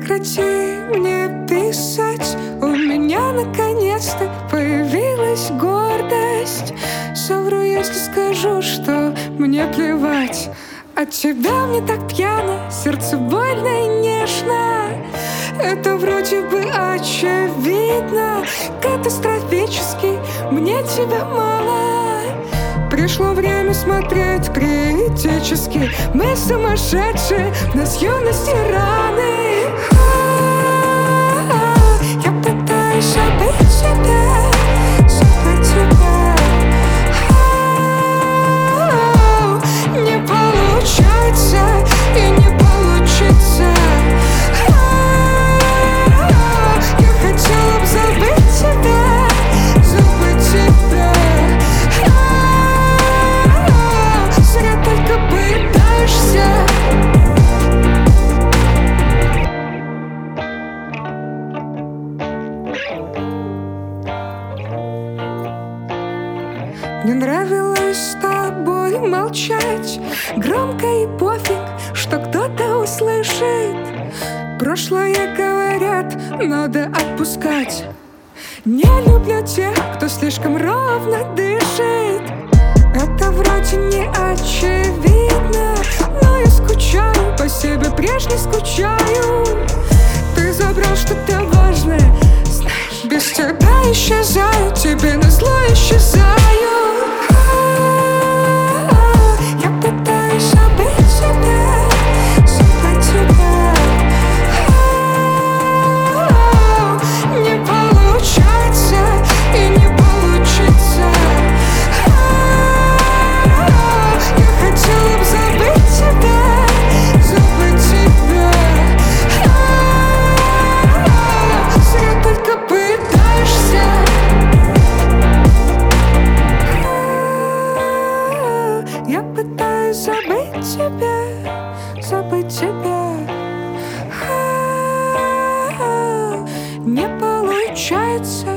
прекрати мне писать. У меня наконец-то появилась гордость. Совру, если скажу, что мне плевать. От тебя мне так пьяно, сердце больно и нежно. Это вроде бы очевидно, катастрофически, мне тебя мало. Пришло время смотреть критически. Мы сумасшедшие, в нас юности раны. Я пытаюсь забыть тебя, забыть тебя. Не получается и не получится. Я хотела бы забыть тебя, забыть тебя. Зря только пытаешься. Мне нравилось с тобой молчать, громко и пофиг, что кто-то услышит. Прошлое, говорят, надо отпускать. Не люблю тех, кто слишком ровно дышит. Это вроде не очевидно, но я скучаю по себе, прежде скучаю. Ты забрал что-то важное, знаешь, без тебя исчезаю, тебе назло исчезаю. Я пытаюсь забыть тебя, забыть тебя. Не получается и не получится. Я хотела бы забыть тебя, забыть тебя. Зря только пытаешься. Я пытаюсь забыть тебя, забыть тебя. Не получается.